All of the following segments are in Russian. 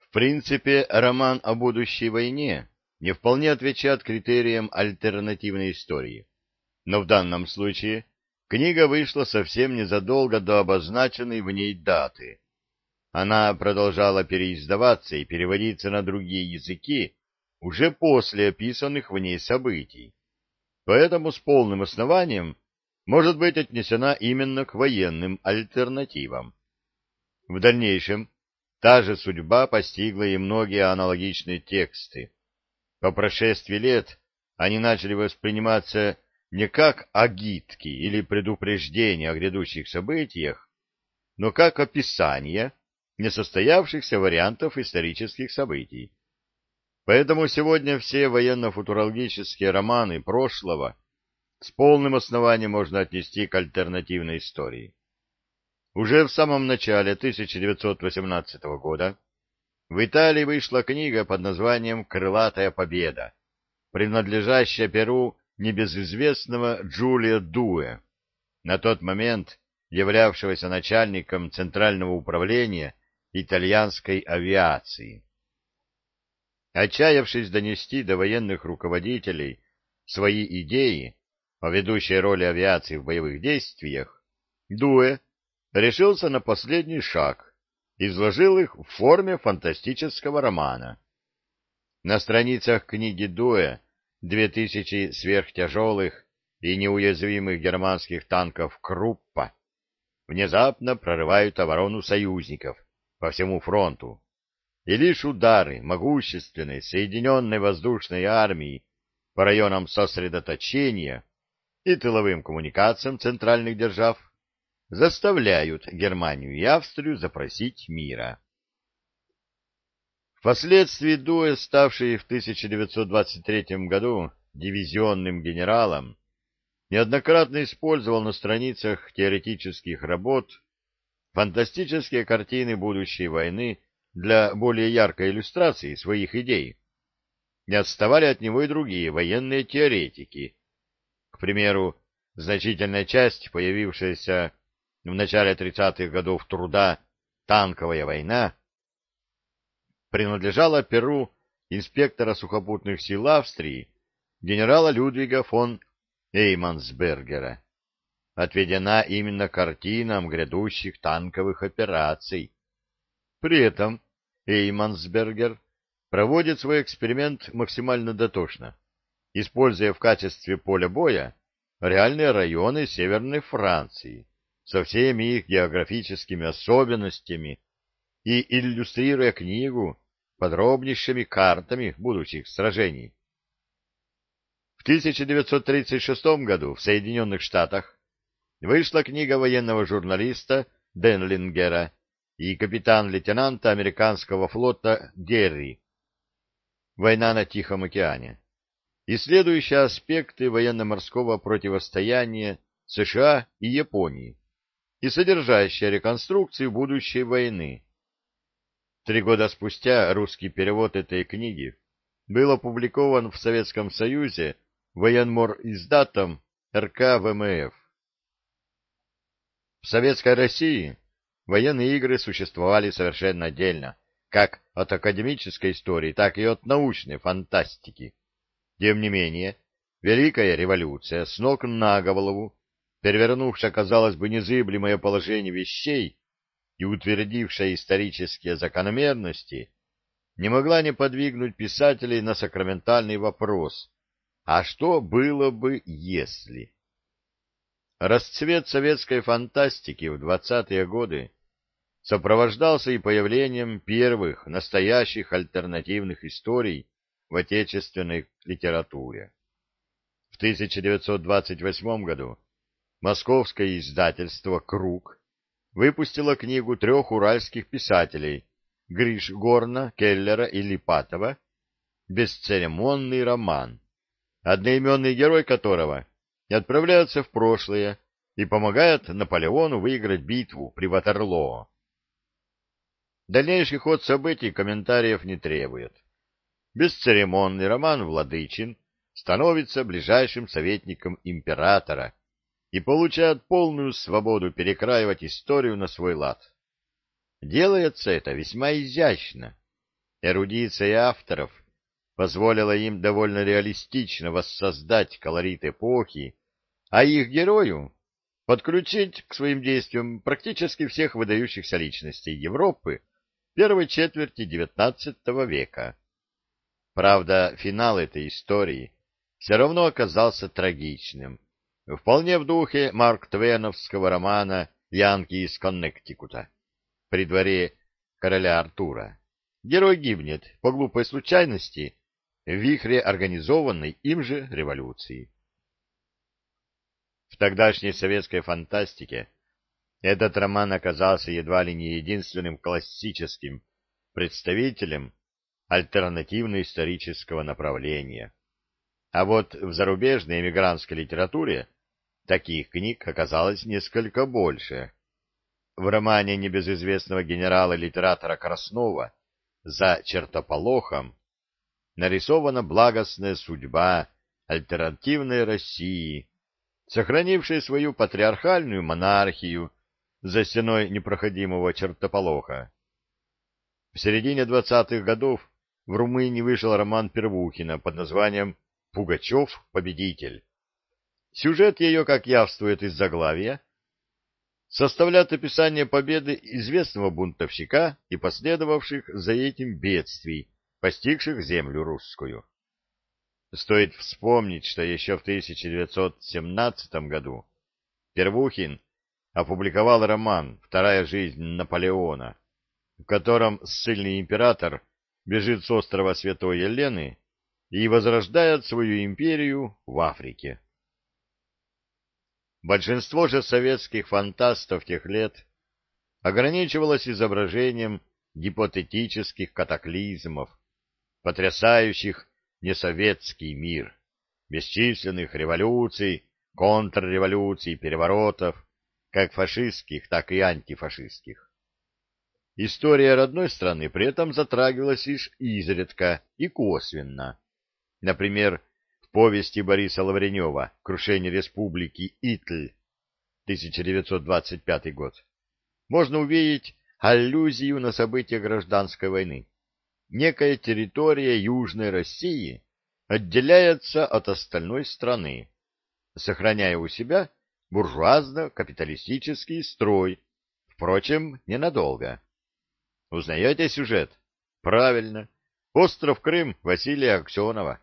В принципе, роман о будущей войне не вполне отвечает критериям альтернативной истории. Но в данном случае книга вышла совсем незадолго до обозначенной в ней даты. Она продолжала переиздаваться и переводиться на другие языки уже после описанных в ней событий. Поэтому с полным основанием может быть отнесена именно к военным альтернативам. В дальнейшем та же судьба постигла и многие аналогичные тексты. По прошествии лет они начали восприниматься не как агитки или предупреждения о грядущих событиях, но как описание несостоявшихся вариантов исторических событий. Поэтому сегодня все военно-футурологические романы прошлого с полным основанием можно отнести к альтернативной истории. Уже в самом начале 1918 года в Италии вышла книга под названием «Крылатая победа», принадлежащая перу небезызвестного Джулио Дуэ, на тот момент являвшегося начальником Центрального управления итальянской авиации. Отчаявшись донести до военных руководителей свои идеи о ведущей роли авиации в боевых действиях, Дуэ решился на последний шаг, изложил их в форме фантастического романа. На страницах книги Дуэ 2000 сверхтяжелых и неуязвимых германских танков Круппа внезапно прорывают оборону союзников по всему фронту, и лишь удары могущественной соединенной воздушной армии по районам сосредоточения и тыловым коммуникациям центральных держав заставляют Германию и Австрию запросить мира. Впоследствии Дуэ, ставший в 1923 году дивизионным генералом, неоднократно использовал на страницах теоретических работ фантастические картины будущей войны для более яркой иллюстрации своих идей. Не отставали от него и другие военные теоретики. К примеру, значительная часть, появившаяся в начале 30-х годов труда «Танковая война», принадлежала перу инспектора сухопутных сил Австрии генерала Людвига фон Эймансбергера, отведена именно картинам грядущих танковых операций. При этом Эймансбергер проводит свой эксперимент максимально дотошно, используя в качестве поля боя реальные районы Северной Франции со всеми их географическими особенностями и иллюстрируя книгу подробнейшими картами будущих сражений. В 1936 году в Соединенных Штатах вышла книга военного журналиста Денлингера и капитан-лейтенанта американского флота Герри «Война на Тихом океане», исследующая аспекты военно-морского противостояния США и Японии и содержащая реконструкцию будущей войны. 3 года спустя русский перевод этой книги был опубликован в Советском Союзе военмор-издатом РК ВМФ. В Советской России военные игры существовали совершенно отдельно, как от академической истории, так и от научной фантастики. Тем не менее, Великая революция с ног на голову, перевернувшая, казалось бы, незыблемое положение вещей и утвердившая исторические закономерности, не могла не подвигнуть писателей на сакраментальный вопрос: а что было бы, если? Расцвет советской фантастики в 20-е годы сопровождался и появлением первых настоящих альтернативных историй в отечественной литературе. В 1928 году московское издательство «Круг» выпустило книгу 3 уральских писателей Гриш Горна, Келлера и Липатова «Бесцеремонный роман», одноименный герой которого отправляется в прошлое и помогает Наполеону выиграть битву при Ватерлоо. Дальнейший ход событий комментариев не требует. Бесцеремонный роман Владычин становится ближайшим советником императора и получает полную свободу перекраивать историю на свой лад. Делается это весьма изящно. Эрудиция авторов позволила им довольно реалистично воссоздать колорит эпохи, а их герою подключить к своим действиям практически всех выдающихся личностей Европы первой четверти XIX века. Правда, финал этой истории все равно оказался трагичным, вполне в духе марк-твеновского романа «Янки из Коннектикута» при дворе короля Артура. Герой гибнет по глупой случайности в вихре организованной им же революции. В тогдашней советской фантастике этот роман оказался едва ли не единственным классическим представителем альтернативно-исторического направления. А вот в зарубежной эмигрантской литературе таких книг оказалось несколько больше. В романе небезызвестного генерала-литератора Краснова «За чертополохом» нарисована благостная судьба альтернативной России, сохранившей свою патриархальную монархию за стеной непроходимого чертополоха. В середине 20-х годов в Румынии вышел роман Первухина под названием «Пугачев. Победитель». Сюжет ее, как явствует из заглавия, составляет описание победы известного бунтовщика и последовавших за этим бедствий, постигших землю русскую. Стоит вспомнить, что еще в 1917 году Первухин опубликовал роман «Вторая жизнь Наполеона», в котором ссыльный император бежит с острова Святой Елены и возрождает свою империю в Африке. Большинство же советских фантастов тех лет ограничивалось изображением гипотетических катаклизмов, потрясающих несоветский мир, бесчисленных революций, контрреволюций, переворотов, как фашистских, так и антифашистских. История родной страны при этом затрагивалась лишь изредка и косвенно. Например, в повести Бориса Лавренева «Крушение республики Итль» 1925 год можно увидеть аллюзию на события гражданской войны. Некая территория Южной России отделяется от остальной страны, сохраняя у себя буржуазно-капиталистический строй, впрочем, ненадолго. Узнаете сюжет? Правильно. Остров Крым Василия Аксенова.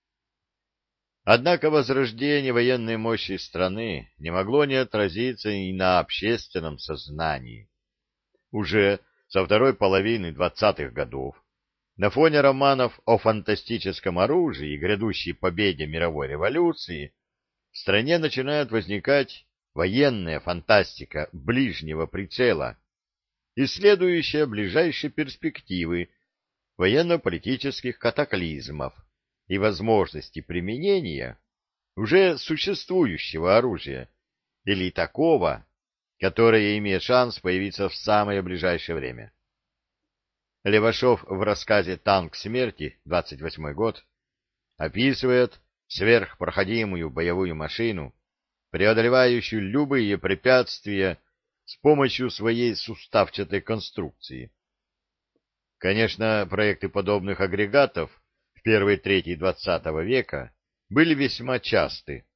Однако возрождение военной мощи страны не могло не отразиться и на общественном сознании. Уже со второй половины 20-х годов на фоне романов о фантастическом оружии и грядущей победе мировой революции в стране начинает возникать военная фантастика ближнего прицела, исследующая ближайшие перспективы военно-политических катаклизмов и возможности применения уже существующего оружия или такого, которое имеет шанс появиться в самое ближайшее время. Левашов в рассказе «Танк смерти» 28-й год описывает сверхпроходимую боевую машину, преодолевающую любые препятствия с помощью своей суставчатой конструкции. Конечно, проекты подобных агрегатов в первой трети XX века были весьма часты.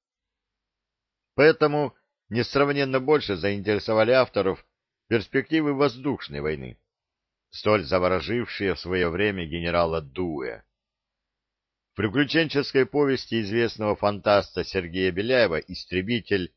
Поэтому несравненно больше заинтересовали авторов перспективы воздушной войны, столь заворожившие в свое время генерала Дуэ. В приключенческой повести известного фантаста Сергея Беляева «Истребитель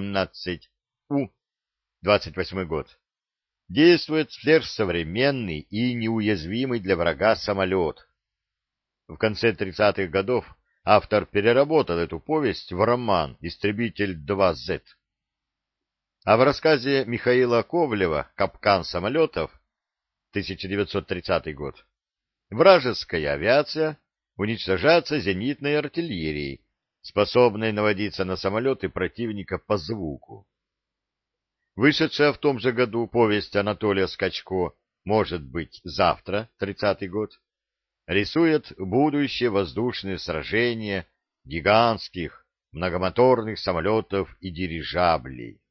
17У» 28 год действует сверхсовременный и неуязвимый для врага самолет. В конце 30-х годов автор переработал эту повесть в роман «Истребитель 2Z». А в рассказе Михаила Ковлева «Капкан самолетов» 1930 год вражеская авиация уничтожается зенитной артиллерией, способной наводиться на самолеты противника по звуку. Вышедшая в том же году повесть Анатолия Скачко «Может быть, завтра» 30-й год рисует будущее воздушные сражения гигантских многомоторных самолетов и дирижаблей.